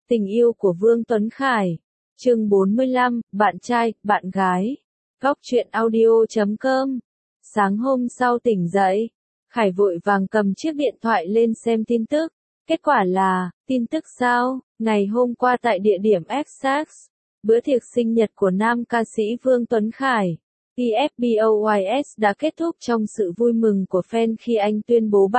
Tình yêu của Vương Tuấn Khải. Chương 45, bạn trai, bạn gái. Góc truyện audio.com. Sáng hôm sau tỉnh dậy, Khải vội vàng cầm chiếc điện thoại lên xem tin tức. Kết quả là, tin tức sao? Ngày hôm qua tại địa điểm Essex, bữa tiệc sinh nhật của nam ca sĩ Vương Tuấn Khải, TFBOYS đã kết thúc trong sự vui mừng của fan khi anh tuyên bố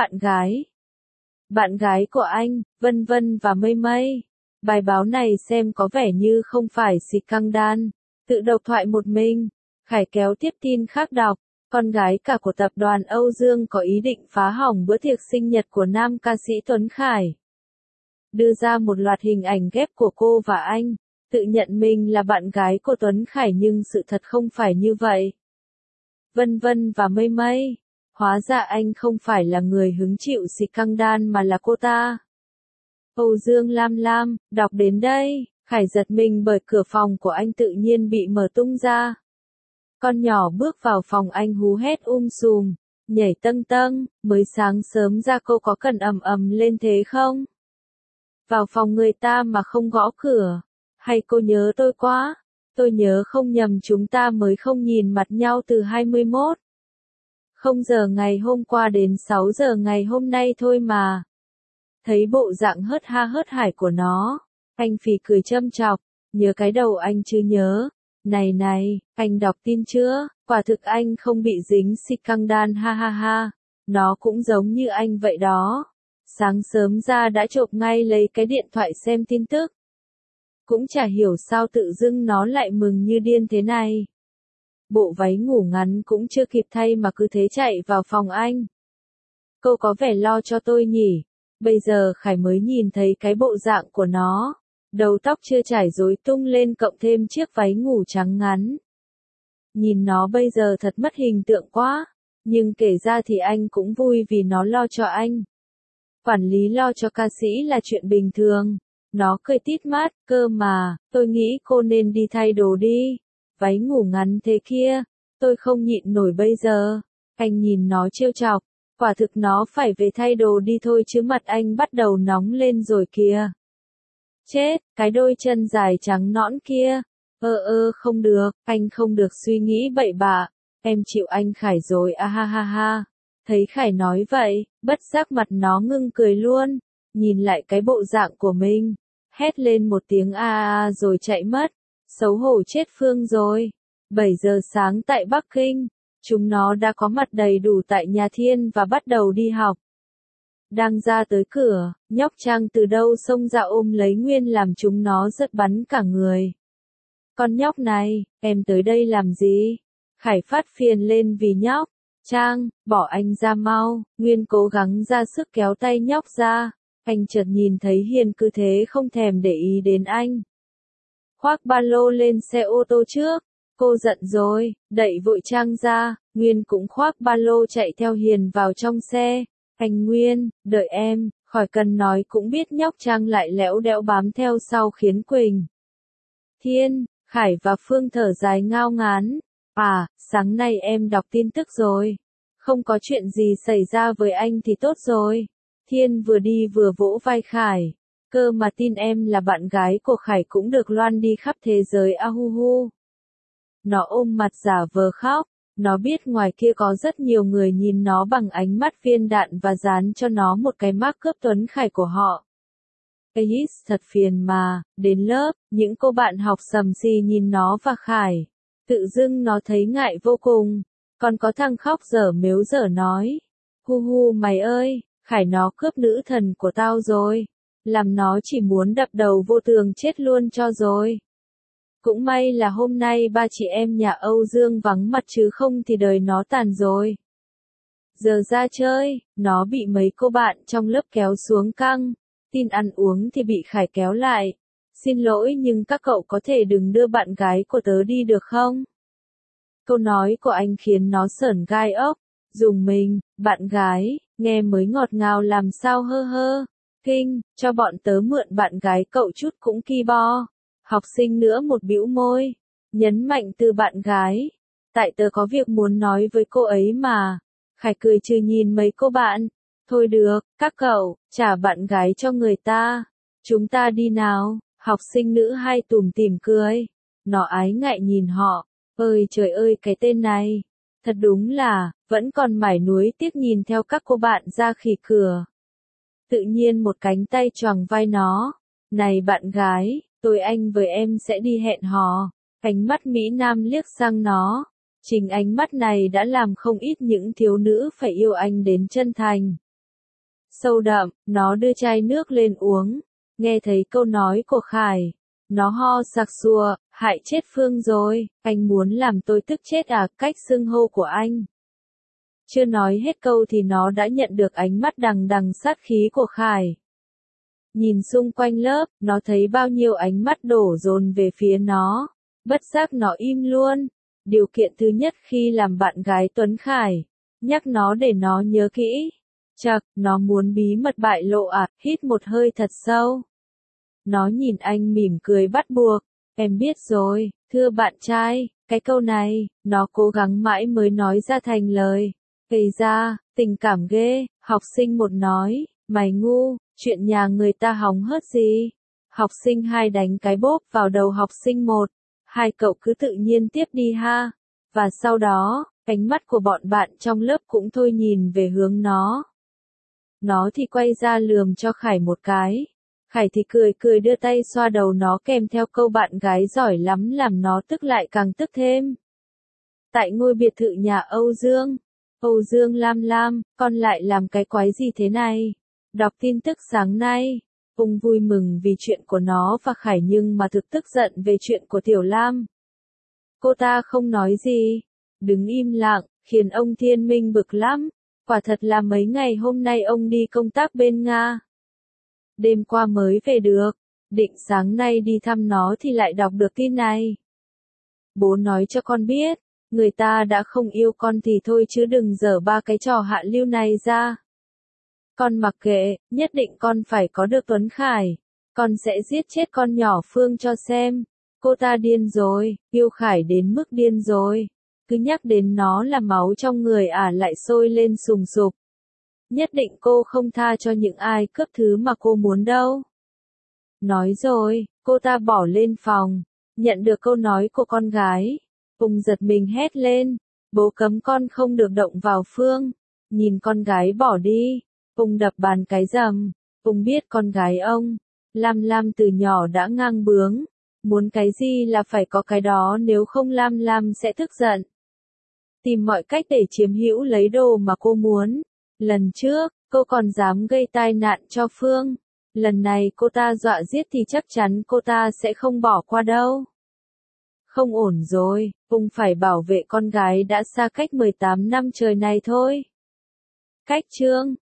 bạn gái của anh, Vân Vân và Mây Mây. Bài báo này xem có vẻ như không phải scandal, tự độc thoại một mình. Khải kéo tiếp tin khác đọc, con gái cả của tập đoàn Âu Dương có ý định phá hỏng bữa tiệc sinh nhật của nam ca sĩ Tuấn Khải. Đưa ra một loạt hình ảnh ghép của cô và anh, tự nhận mình là bạn gái của Tuấn Khải nhưng sự thật không phải như vậy. Vân Vân và Mây Mây, hóa ra anh không phải là người hứng chịu scandal mà là cô ta. Âu Dương Lam, đọc đến đây, Khải giật mình bởi cửa phòng của anh tự nhiên bị mở tung ra. Con nhỏ bước vào phòng anh hú hét sùm, nhảy tâng, mới sáng sớm ra cô có cần ầm lên thế không? Vào phòng người ta mà không gõ cửa, hay cô nhớ tôi quá? Tôi nhớ không nhầm chúng ta mới không nhìn mặt nhau từ 21 giờ ngày hôm qua đến 6 giờ ngày hôm nay thôi mà. Thấy bộ dạng hớt ha hớt hải của nó, anh phì cười châm chọc, nhớ cái đầu anh chứ nhớ. Này, anh đọc tin chưa? Quả thực anh không bị dính scandal ha. Nó cũng giống như anh vậy đó. Sáng sớm ra đã chộp ngay lấy cái điện thoại xem tin tức. Cũng chả hiểu sao tự dưng nó lại mừng như điên thế này. Bộ váy ngủ ngắn cũng chưa kịp thay mà cứ thế chạy vào phòng anh. Cô có vẻ lo cho tôi nhỉ? Bây giờ Khải mới nhìn thấy cái bộ dạng của nó. Đầu tóc chưa trải rối tung lên cộng thêm chiếc váy ngủ trắng ngắn. Nhìn nó bây giờ thật mất hình tượng quá. Nhưng kể ra thì anh cũng vui vì nó lo cho anh. Quản lý lo cho ca sĩ là chuyện bình thường. Nó cười tít mắt, cơ mà, tôi nghĩ cô nên đi thay đồ đi. Váy ngủ ngắn thế kia, tôi không nhịn nổi bây giờ. Anh nhìn nó trêu chọc, quả thực nó phải về thay đồ đi thôi chứ mặt anh bắt đầu nóng lên rồi kìa. Chết, cái đôi chân dài trắng nõn kia. Không được, anh không được suy nghĩ bậy bạ. Em chịu anh Khải rồi ha. Thấy Khải nói vậy, bất giác mặt nó ngưng cười luôn. Nhìn lại cái bộ dạng của mình, hét lên một tiếng rồi chạy mất. Xấu hổ chết phương rồi. 7 giờ sáng tại Bắc Kinh, chúng nó đã có mặt đầy đủ tại nhà Thiên và bắt đầu đi học. Đang ra tới cửa, nhóc Trang từ đâu xông ra ôm lấy Nguyên làm chúng nó giật bắn cả người. Con nhóc này, em tới đây làm gì? Khải phát phiền lên vì nhóc. Trang, bỏ anh ra mau. Nguyên cố gắng ra sức kéo tay nhóc ra. Anh chợt nhìn thấy Hiền cứ thế không thèm để ý đến anh. Khoác ba lô lên xe ô tô trước. Cô giận rồi, đẩy vội Trang ra. Nguyên cũng khoác ba lô chạy theo Hiền vào trong xe. Anh Nguyên, đợi em, khỏi cần nói cũng biết nhóc Trang lại lẽo đẽo bám theo sau khiến Quỳnh, Thiên, Khải và Phương thở dài ngao ngán. Sáng nay em đọc tin tức rồi. Không có chuyện gì xảy ra với anh thì tốt rồi. Thiên vừa đi vừa vỗ vai Khải. Cơ mà tin em là bạn gái của Khải cũng được loan đi khắp thế giới ahuhu. Nó ôm mặt giả vờ khóc. Nó biết ngoài kia có rất nhiều người nhìn nó bằng ánh mắt viên đạn và dán cho nó một cái mác cướp Tuấn Khải của họ. Thật phiền mà, đến lớp, những cô bạn học sầm xì nhìn nó và Khải. Tự dưng nó thấy ngại vô cùng. Còn có thằng khóc dở mếu dở nói. Mày ơi, Khải nó cướp nữ thần của tao rồi. Làm nó chỉ muốn đập đầu vô tường chết luôn cho rồi. Cũng may là hôm nay ba chị em nhà Âu Dương vắng mặt chứ không thì đời nó tàn rồi. Giờ ra chơi, nó bị mấy cô bạn trong lớp kéo xuống căng. Tin ăn uống thì bị Khải kéo lại. Xin lỗi nhưng các cậu có thể đừng đưa bạn gái của tớ đi được không? Câu nói của anh khiến nó sởn gai ốc. Dùng mình, bạn gái, nghe mới ngọt ngào làm sao hơ. Kinh, cho bọn tớ mượn bạn gái cậu chút cũng ki bo. Học sinh nữa một bĩu môi. Nhấn mạnh từ bạn gái. Tại tớ có việc muốn nói với cô ấy mà. Khải cười trừ nhìn mấy cô bạn. Thôi được, các cậu, trả bạn gái cho người ta. Chúng ta đi nào, học sinh nữ hai tủm tỉm cười. Nó ái ngại nhìn họ, ơi trời ơi cái tên này. Thật đúng là, vẫn còn mải nuối tiếc nhìn theo các cô bạn ra khỉ cửa. Tự nhiên một cánh tay choàng vai nó. Này bạn gái, anh với em sẽ đi hẹn hò. Ánh mắt Mỹ Nam liếc sang nó. Chính ánh mắt này đã làm không ít những thiếu nữ phải yêu anh đến chân thành. Sâu đậm, nó đưa chai nước lên uống. Nghe thấy câu nói của Khải. Nó ho sặc sụa, hại chết Phương rồi, anh muốn làm tôi tức chết à, cách xưng hô của anh. Chưa nói hết câu thì nó đã nhận được ánh mắt đằng đằng sát khí của Khải. Nhìn xung quanh lớp, nó thấy bao nhiêu ánh mắt đổ dồn về phía nó. Bất giác nó im luôn. Điều kiện thứ nhất khi làm bạn gái Tuấn Khải. Nhắc nó để nó nhớ kỹ. Chậc, nó muốn bí mật bại lộ à, hít một hơi thật sâu. Nó nhìn anh mỉm cười bắt buộc. Em biết rồi, thưa bạn trai, cái câu này, nó cố gắng mãi mới nói ra thành lời. Gây ra, tình cảm ghê, học sinh một nói, mày ngu, chuyện nhà người ta hóng hớt gì. Học sinh hai đánh cái bốp vào đầu học sinh một. Hai cậu cứ tự nhiên tiếp đi ha. Và sau đó, ánh mắt của bọn bạn trong lớp cũng thôi nhìn về hướng nó. Nó thì quay ra lườm cho Khải một cái. Khải thì cười cười đưa tay xoa đầu nó kèm theo câu bạn gái giỏi lắm làm nó tức lại càng tức thêm. Tại ngôi biệt thự nhà Âu Dương Lam Lam, con lại làm cái quái gì thế này? Đọc tin tức sáng nay, Ung vui mừng vì chuyện của nó và Khải nhưng mà thực tức giận về chuyện của Tiểu Lam. Cô ta không nói gì, đứng im lặng, khiến ông Thiên Minh bực lắm. Quả thật là mấy ngày hôm nay ông đi công tác bên Nga. Đêm qua mới về được, định sáng nay đi thăm nó thì lại đọc được tin này. Bố nói cho con biết, người ta đã không yêu con thì thôi chứ đừng dở ba cái trò hạ lưu này ra. Con mặc kệ, nhất định con phải có được Tuấn Khải. Con sẽ giết chết con nhỏ Phương cho xem. Cô ta điên rồi, yêu Khải đến mức điên rồi. Cứ nhắc đến nó là máu trong người lại sôi lên sùng sục. Nhất định cô không tha cho những ai cướp thứ mà cô muốn đâu. Nói rồi, cô ta bỏ lên phòng. Nhận được câu nói của con gái. Ung giật mình hét lên. Bố cấm con không được động vào Phương. Nhìn con gái bỏ đi. Ung đập bàn cái rầm. Ung biết con gái ông. Lam Lam từ nhỏ đã ngang bướng. Muốn cái gì là phải có cái đó nếu không Lam Lam sẽ tức giận. Tìm mọi cách để chiếm hữu lấy đồ mà cô muốn. Lần trước, cô còn dám gây tai nạn cho Phương. Lần này cô ta dọa giết thì chắc chắn cô ta sẽ không bỏ qua đâu. Không ổn rồi, Ung phải bảo vệ con gái đã xa cách 18 năm trời này thôi. Cách chương